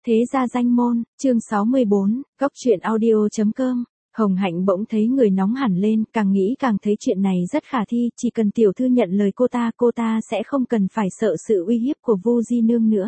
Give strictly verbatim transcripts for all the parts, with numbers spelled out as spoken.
Thế gia danh môn, chương sáu mươi bốn, góc truyện audio chấm com. Hồng Hạnh bỗng thấy người nóng hẳn lên, càng nghĩ càng thấy chuyện này rất khả thi, chỉ cần tiểu thư nhận lời cô ta, cô ta sẽ không cần phải sợ sự uy hiếp của Vu Di Nương nữa.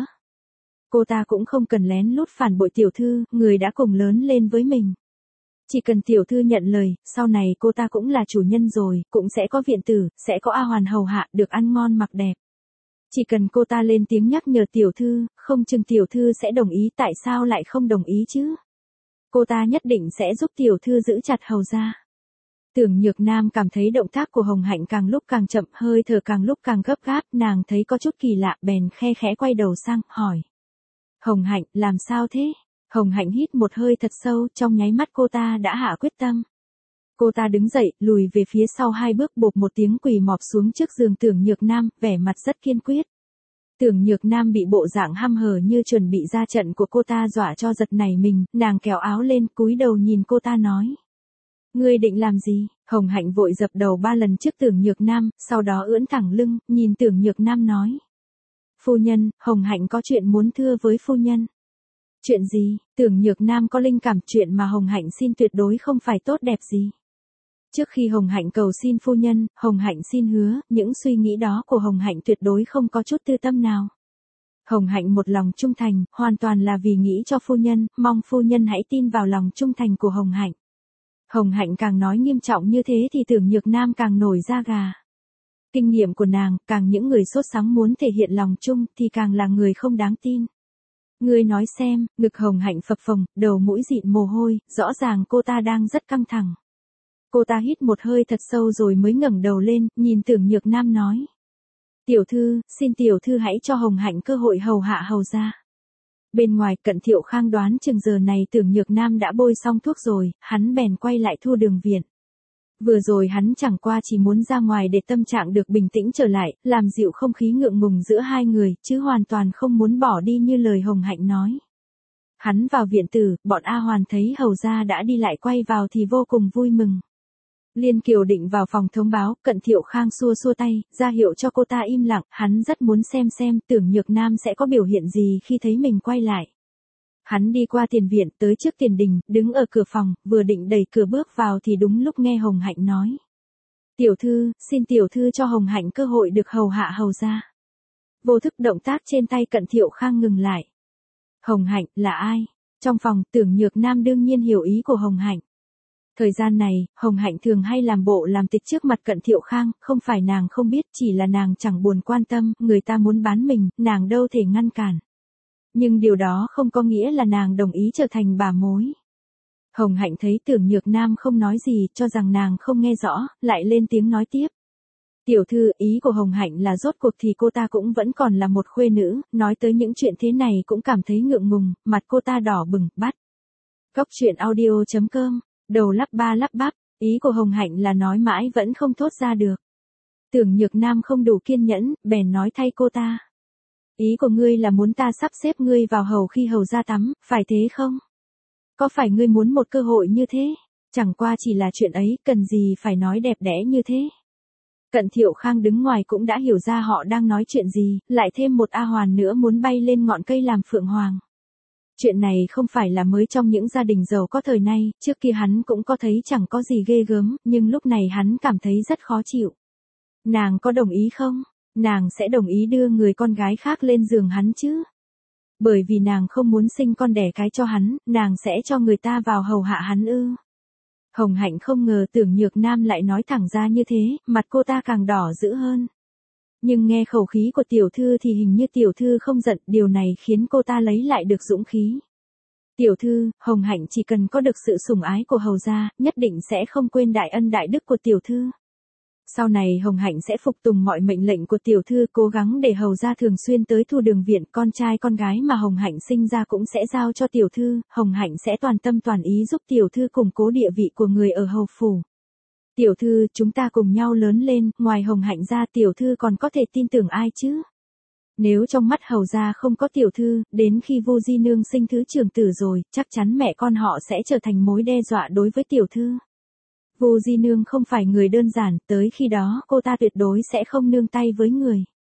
Cô ta cũng không cần lén lút phản bội tiểu thư, người đã cùng lớn lên với mình. Chỉ cần tiểu thư nhận lời, sau này cô ta cũng là chủ nhân rồi, cũng sẽ có viện tử, sẽ có A Hoàn hầu hạ, được ăn ngon mặc đẹp. Chỉ cần cô ta lên tiếng nhắc nhở tiểu thư, không chừng tiểu thư sẽ đồng ý, tại sao lại không đồng ý chứ? Cô ta nhất định sẽ giúp tiểu thư giữ chặt hầu gia. Tưởng Nhược Nam cảm thấy động tác của Hồng Hạnh càng lúc càng chậm, hơi thở càng lúc càng gấp gáp, nàng thấy có chút kỳ lạ, bèn khe khẽ quay đầu sang, hỏi. Hồng Hạnh, làm sao thế? Hồng Hạnh hít một hơi thật sâu, trong nháy mắt cô ta đã hạ quyết tâm. Cô ta đứng dậy, lùi về phía sau hai bước, bộp một tiếng quỳ mọp xuống trước giường Tưởng Nhược Nam, vẻ mặt rất kiên quyết. Tưởng Nhược Nam bị bộ dạng hăm hở như chuẩn bị ra trận của cô ta dọa cho giật nảy mình, nàng kéo áo lên, cúi đầu nhìn cô ta nói. Ngươi định làm gì? Hồng Hạnh vội dập đầu ba lần trước Tưởng Nhược Nam, sau đó ưỡn thẳng lưng, nhìn Tưởng Nhược Nam nói. Phu nhân, Hồng Hạnh có chuyện muốn thưa với phu nhân. Chuyện gì? Tưởng Nhược Nam có linh cảm chuyện mà Hồng Hạnh xin tuyệt đối không phải tốt đẹp gì. Trước khi Hồng Hạnh cầu xin phu nhân, Hồng Hạnh xin hứa, những suy nghĩ đó của Hồng Hạnh tuyệt đối không có chút tư tâm nào. Hồng Hạnh một lòng trung thành, hoàn toàn là vì nghĩ cho phu nhân, mong phu nhân hãy tin vào lòng trung thành của Hồng Hạnh. Hồng Hạnh càng nói nghiêm trọng như thế thì Tưởng Nhược Nam càng nổi da gà. Kinh nghiệm của nàng, càng những người sốt sắng muốn thể hiện lòng trung thì càng là người không đáng tin. Ngươi nói xem, ngực Hồng Hạnh phập phồng, đầu mũi dịn mồ hôi, rõ ràng cô ta đang rất căng thẳng. Cô ta hít một hơi thật sâu rồi mới ngẩng đầu lên, nhìn Tưởng Nhược Nam nói. Tiểu thư, xin tiểu thư hãy cho Hồng Hạnh cơ hội hầu hạ hầu gia. Bên ngoài, Cận Thiệu Khang đoán chừng giờ này Tưởng Nhược Nam đã bôi xong thuốc rồi, hắn bèn quay lại Thu Đường viện. Vừa rồi hắn chẳng qua chỉ muốn ra ngoài để tâm trạng được bình tĩnh trở lại, làm dịu không khí ngượng ngùng giữa hai người, chứ hoàn toàn không muốn bỏ đi như lời Hồng Hạnh nói. Hắn vào viện tử, bọn A Hoàn thấy hầu gia đã đi lại quay vào thì vô cùng vui mừng. Liên Kiều định vào phòng thông báo, Cận Thiệu Khang xua xua tay, ra hiệu cho cô ta im lặng, hắn rất muốn xem xem Tưởng Nhược Nam sẽ có biểu hiện gì khi thấy mình quay lại. Hắn đi qua tiền viện, tới trước tiền đình, đứng ở cửa phòng, vừa định đẩy cửa bước vào thì đúng lúc nghe Hồng Hạnh nói. Tiểu thư, xin tiểu thư cho Hồng Hạnh cơ hội được hầu hạ hầu gia. Vô thức động tác trên tay Cận Thiệu Khang ngừng lại. Hồng Hạnh, là ai? Trong phòng, Tưởng Nhược Nam đương nhiên hiểu ý của Hồng Hạnh. Thời gian này, Hồng Hạnh thường hay làm bộ làm tịch trước mặt Cận Thiệu Khang, không phải nàng không biết, chỉ là nàng chẳng buồn quan tâm, người ta muốn bán mình, nàng đâu thể ngăn cản. Nhưng điều đó không có nghĩa là nàng đồng ý trở thành bà mối. Hồng Hạnh thấy Tưởng Nhược Nam không nói gì, cho rằng nàng không nghe rõ, lại lên tiếng nói tiếp. Tiểu thư, ý của Hồng Hạnh là rốt cuộc thì cô ta cũng vẫn còn là một khuê nữ, nói tới những chuyện thế này cũng cảm thấy ngượng ngùng, mặt cô ta đỏ bừng, bắt. Góc truyện audio chấm com, đầu lắp ba lắp bắp, ý của Hồng Hạnh là nói mãi vẫn không thốt ra được. Tưởng Nhược Nam không đủ kiên nhẫn, bèn nói thay cô ta. Ý của ngươi là muốn ta sắp xếp ngươi vào hầu khi hầu gia tắm, phải thế không? Có phải ngươi muốn một cơ hội như thế? Chẳng qua chỉ là chuyện ấy, cần gì phải nói đẹp đẽ như thế? Cận Thiệu Khang đứng ngoài cũng đã hiểu ra họ đang nói chuyện gì, lại thêm một A Hoàn nữa muốn bay lên ngọn cây làm phượng hoàng. Chuyện này không phải là mới trong những gia đình giàu có thời nay, trước kia hắn cũng có thấy chẳng có gì ghê gớm, nhưng lúc này hắn cảm thấy rất khó chịu. Nàng có đồng ý không? Nàng sẽ đồng ý đưa người con gái khác lên giường hắn chứ? Bởi vì nàng không muốn sinh con đẻ cái cho hắn, nàng sẽ cho người ta vào hầu hạ hắn ư? Hồng Hạnh không ngờ Tưởng Nhược Nam lại nói thẳng ra như thế, mặt cô ta càng đỏ dữ hơn. Nhưng nghe khẩu khí của tiểu thư thì hình như tiểu thư không giận, điều này khiến cô ta lấy lại được dũng khí. Tiểu thư, Hồng Hạnh chỉ cần có được sự sủng ái của hầu gia, nhất định sẽ không quên đại ân đại đức của tiểu thư. Sau này Hồng Hạnh sẽ phục tùng mọi mệnh lệnh của tiểu thư, cố gắng để hầu gia thường xuyên tới Thu Đường viện, con trai con gái mà Hồng Hạnh sinh ra cũng sẽ giao cho tiểu thư, Hồng Hạnh sẽ toàn tâm toàn ý giúp tiểu thư củng cố địa vị của người ở hầu phủ. Tiểu thư, chúng ta cùng nhau lớn lên, ngoài Hồng Hạnh ra tiểu thư còn có thể tin tưởng ai chứ? Nếu trong mắt hầu gia không có tiểu thư, đến khi Vu Di Nương sinh thứ trưởng tử rồi, chắc chắn mẹ con họ sẽ trở thành mối đe dọa đối với tiểu thư. Vu Di Nương không phải người đơn giản, tới khi đó cô ta tuyệt đối sẽ không nương tay với người.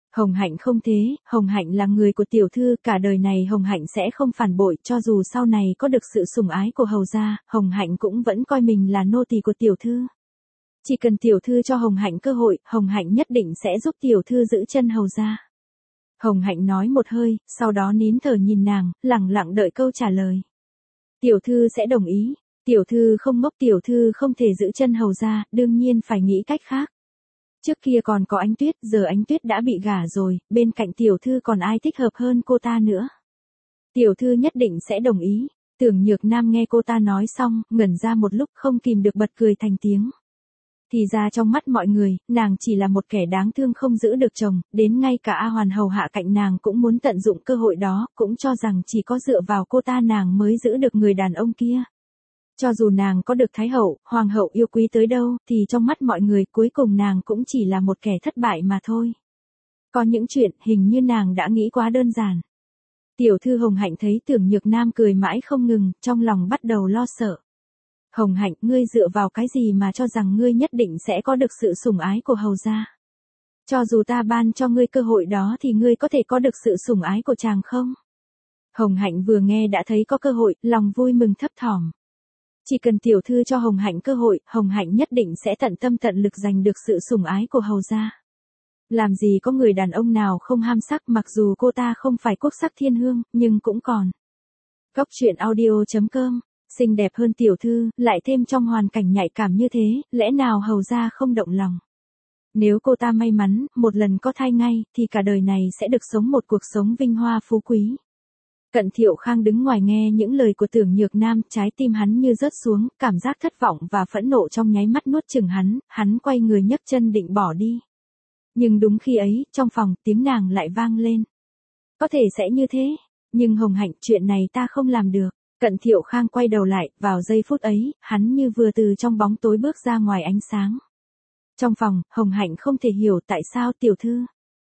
Hồng Hạnh không thế, Hồng Hạnh là người của tiểu thư, cả đời này Hồng Hạnh sẽ không phản bội, cho dù sau này có được sự sủng ái của hầu gia, Hồng Hạnh cũng vẫn coi mình là nô tỳ của tiểu thư. Chỉ cần tiểu thư cho Hồng Hạnh cơ hội, Hồng Hạnh nhất định sẽ giúp tiểu thư giữ chân hầu gia. Hồng Hạnh nói một hơi, sau đó nín thở nhìn nàng, lặng lặng đợi câu trả lời. Tiểu thư sẽ đồng ý, tiểu thư không ngốc, tiểu thư không thể giữ chân hầu gia, đương nhiên phải nghĩ cách khác. Trước kia còn có Ánh Tuyết, giờ Ánh Tuyết đã bị gả rồi, bên cạnh tiểu thư còn ai thích hợp hơn cô ta nữa. Tiểu thư nhất định sẽ đồng ý. Tưởng Nhược Nam nghe cô ta nói xong, ngẩn ra một lúc không kìm được bật cười thành tiếng. Thì ra trong mắt mọi người, nàng chỉ là một kẻ đáng thương không giữ được chồng, đến ngay cả A Hoàn hầu hạ cạnh nàng cũng muốn tận dụng cơ hội đó, cũng cho rằng chỉ có dựa vào cô ta nàng mới giữ được người đàn ông kia. Cho dù nàng có được Thái hậu, Hoàng hậu yêu quý tới đâu, thì trong mắt mọi người cuối cùng nàng cũng chỉ là một kẻ thất bại mà thôi. Có những chuyện hình như nàng đã nghĩ quá đơn giản. Tiểu thư Hồng Hạnh thấy Tưởng Nhược Nam cười mãi không ngừng, trong lòng bắt đầu lo sợ. Hồng Hạnh, ngươi dựa vào cái gì mà cho rằng ngươi nhất định sẽ có được sự sủng ái của hầu gia? Cho dù ta ban cho ngươi cơ hội đó thì ngươi có thể có được sự sủng ái của chàng không? Hồng Hạnh vừa nghe đã thấy có cơ hội, lòng vui mừng thấp thỏm. Chỉ cần tiểu thư cho Hồng Hạnh cơ hội, Hồng Hạnh nhất định sẽ tận tâm tận lực giành được sự sủng ái của hầu gia. Làm gì có người đàn ông nào không ham sắc, mặc dù cô ta không phải quốc sắc thiên hương, nhưng cũng còn. Góc truyện audio chấm com, xinh đẹp hơn tiểu thư, lại thêm trong hoàn cảnh nhạy cảm như thế, lẽ nào hầu gia không động lòng. Nếu cô ta may mắn, một lần có thai ngay, thì cả đời này sẽ được sống một cuộc sống vinh hoa phú quý. Cận Thiệu Khang đứng ngoài nghe những lời của Tưởng Nhược Nam, trái tim hắn như rớt xuống, cảm giác thất vọng và phẫn nộ trong nháy mắt nuốt chửng hắn, hắn quay người nhấc chân định bỏ đi. Nhưng đúng khi ấy, trong phòng, tiếng nàng lại vang lên. Có thể sẽ như thế, nhưng Hồng Hạnh, chuyện này ta không làm được. Cận Thiệu Khang quay đầu lại, vào giây phút ấy, hắn như vừa từ trong bóng tối bước ra ngoài ánh sáng. Trong phòng, Hồng Hạnh không thể hiểu tại sao tiểu thư.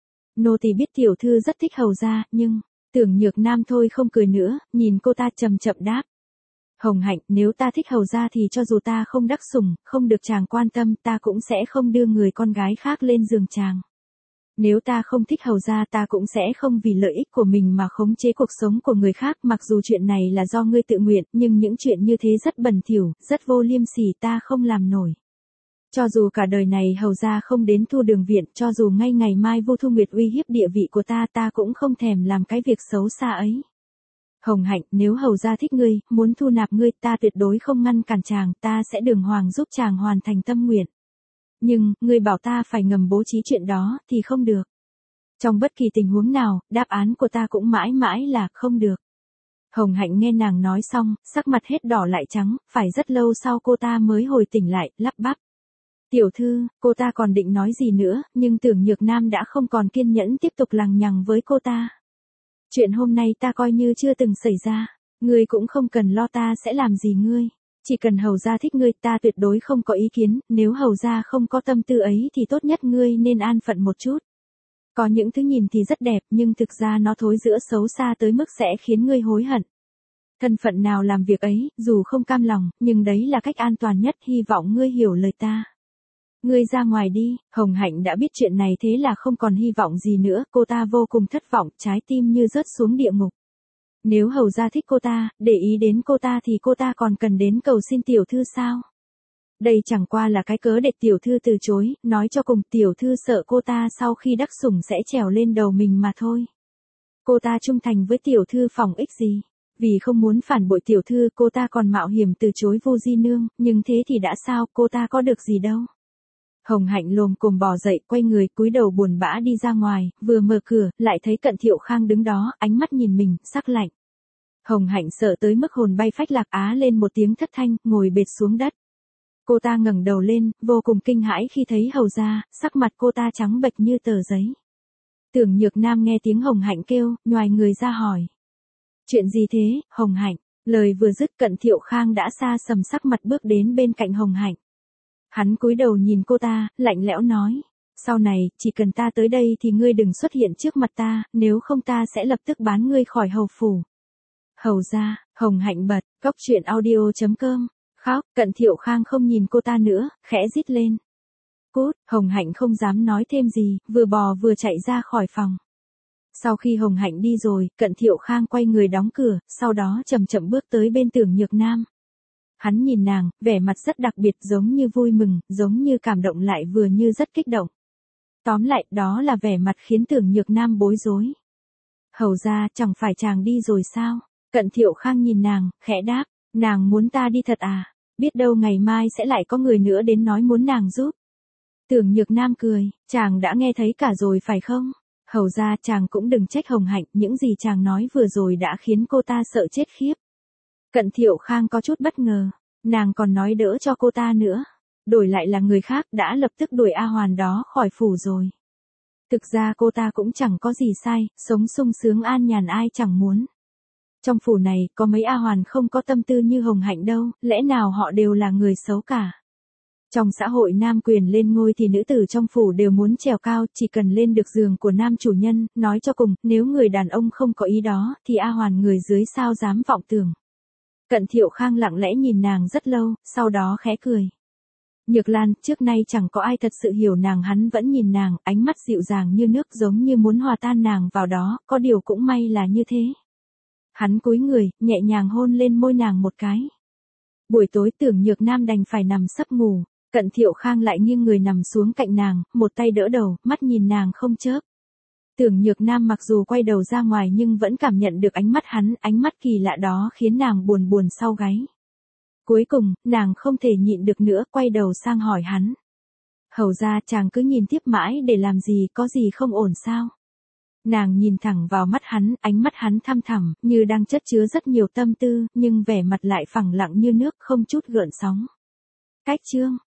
Nô tỳ biết tiểu thư rất thích hầu gia, nhưng, Tưởng Nhược Nam thôi không cười nữa, nhìn cô ta chậm chậm đáp. Hồng Hạnh, nếu ta thích hầu gia thì cho dù ta không đắc sủng, không được chàng quan tâm, ta cũng sẽ không đưa người con gái khác lên giường chàng. Nếu ta không thích hầu gia ta cũng sẽ không vì lợi ích của mình mà khống chế cuộc sống của người khác, mặc dù chuyện này là do ngươi tự nguyện, nhưng những chuyện như thế rất bẩn thỉu, rất vô liêm sỉ, ta không làm nổi. Cho dù cả đời này hầu gia không đến Thu Đường viện, cho dù ngay ngày mai Vô Thu Nguyệt uy hiếp địa vị của ta, ta cũng không thèm làm cái việc xấu xa ấy. Hồng Hạnh, nếu hầu gia thích ngươi, muốn thu nạp ngươi, ta tuyệt đối không ngăn cản chàng, ta sẽ đường hoàng giúp chàng hoàn thành tâm nguyện. Nhưng, ngươi bảo ta phải ngầm bố trí chuyện đó, thì không được. Trong bất kỳ tình huống nào, đáp án của ta cũng mãi mãi là không được. Hồng Hạnh nghe nàng nói xong, sắc mặt hết đỏ lại trắng, phải rất lâu sau cô ta mới hồi tỉnh lại, lắp bắp. Tiểu thư, cô ta còn định nói gì nữa, nhưng Tưởng Nhược Nam đã không còn kiên nhẫn tiếp tục lằng nhằng với cô ta. Chuyện hôm nay ta coi như chưa từng xảy ra, ngươi cũng không cần lo ta sẽ làm gì ngươi. Chỉ cần hầu gia thích ngươi, ta tuyệt đối không có ý kiến, nếu hầu gia không có tâm tư ấy thì tốt nhất ngươi nên an phận một chút. Có những thứ nhìn thì rất đẹp, nhưng thực ra nó thối rữa xấu xa tới mức sẽ khiến ngươi hối hận. Thân phận nào làm việc ấy, dù không cam lòng, nhưng đấy là cách an toàn nhất, hy vọng ngươi hiểu lời ta. Ngươi ra ngoài đi. Hồng Hạnh đã biết chuyện này thế là không còn hy vọng gì nữa, cô ta vô cùng thất vọng, trái tim như rớt xuống địa ngục. Nếu hầu gia thích cô ta, để ý đến cô ta thì cô ta còn cần đến cầu xin tiểu thư sao? Đây chẳng qua là cái cớ để tiểu thư từ chối, nói cho cùng tiểu thư sợ cô ta sau khi đắc sủng sẽ trèo lên đầu mình mà thôi. Cô ta trung thành với tiểu thư phòng ích gì? Vì không muốn phản bội tiểu thư, cô ta còn mạo hiểm từ chối Vô Di Nương, nhưng thế thì đã sao, cô ta có được gì đâu. Hồng Hạnh lồm cồm bò dậy, quay người, cúi đầu buồn bã đi ra ngoài, vừa mở cửa, lại thấy Cận Thiệu Khang đứng đó, ánh mắt nhìn mình, sắc lạnh. Hồng Hạnh sợ tới mức hồn bay phách lạc, á lên một tiếng thất thanh, ngồi bệt xuống đất. Cô ta ngẩng đầu lên, vô cùng kinh hãi khi thấy hầu gia, sắc mặt cô ta trắng bệch như tờ giấy. Tưởng Nhược Nam nghe tiếng Hồng Hạnh kêu, nhoài người ra hỏi. Chuyện gì thế, Hồng Hạnh? Lời vừa dứt, Cận Thiệu Khang đã xa sầm sắc mặt bước đến bên cạnh Hồng Hạnh. Hắn cúi đầu nhìn cô ta, lạnh lẽo nói. Sau này, chỉ cần ta tới đây thì ngươi đừng xuất hiện trước mặt ta, nếu không ta sẽ lập tức bán ngươi khỏi hầu phủ. Hầu gia. Hồng Hạnh bật, góc truyện audio chấm com, khóc. Cận Thiệu Khang không nhìn cô ta nữa, khẽ rít lên. Cút, Hồng Hạnh không dám nói thêm gì, vừa bò vừa chạy ra khỏi phòng. Sau khi Hồng Hạnh đi rồi, Cận Thiệu Khang quay người đóng cửa, sau đó chậm chậm bước tới bên Tưởng Nhược Nam. Hắn nhìn nàng, vẻ mặt rất đặc biệt, giống như vui mừng, giống như cảm động lại vừa như rất kích động. Tóm lại, đó là vẻ mặt khiến Tưởng Nhược Nam bối rối. Hầu ra, chẳng phải chàng đi rồi sao? Cận Thiệu Khang nhìn nàng, khẽ đáp, nàng muốn ta đi thật à? Biết đâu ngày mai sẽ lại có người nữa đến nói muốn nàng giúp. Tưởng Nhược Nam cười, chàng đã nghe thấy cả rồi phải không? Hầu ra, chàng cũng đừng trách Hồng Hạnh, những gì chàng nói vừa rồi đã khiến cô ta sợ chết khiếp. Cận Thiệu Khang có chút bất ngờ, nàng còn nói đỡ cho cô ta nữa. Đổi lại là người khác đã lập tức đuổi A Hoàn đó khỏi phủ rồi. Thực ra cô ta cũng chẳng có gì sai, sống sung sướng an nhàn ai chẳng muốn. Trong phủ này có mấy A Hoàn không có tâm tư như Hồng Hạnh đâu, lẽ nào họ đều là người xấu cả. Trong xã hội nam quyền lên ngôi thì nữ tử trong phủ đều muốn trèo cao, chỉ cần lên được giường của nam chủ nhân, nói cho cùng, nếu người đàn ông không có ý đó, thì A Hoàn người dưới sao dám vọng tưởng. Cận Thiệu Khang lặng lẽ nhìn nàng rất lâu, sau đó khẽ cười. Nhược Lan, trước nay chẳng có ai thật sự hiểu nàng, hắn vẫn nhìn nàng, ánh mắt dịu dàng như nước giống như muốn hòa tan nàng vào đó, có điều cũng may là như thế. Hắn cúi người, nhẹ nhàng hôn lên môi nàng một cái. Buổi tối Tưởng Nhược Nam đành phải nằm sấp ngủ, Cận Thiệu Khang lại nghiêng người nằm xuống cạnh nàng, một tay đỡ đầu, mắt nhìn nàng không chớp. Tưởng Nhược Nam mặc dù quay đầu ra ngoài nhưng vẫn cảm nhận được ánh mắt hắn, ánh mắt kỳ lạ đó khiến nàng buồn buồn sau gáy. Cuối cùng, nàng không thể nhịn được nữa, quay đầu sang hỏi hắn. Hầu ra, chàng cứ nhìn tiếp mãi để làm gì, có gì không ổn sao? Nàng nhìn thẳng vào mắt hắn, ánh mắt hắn thăm thẳm, như đang chất chứa rất nhiều tâm tư, nhưng vẻ mặt lại phẳng lặng như nước, không chút gợn sóng. Cách chương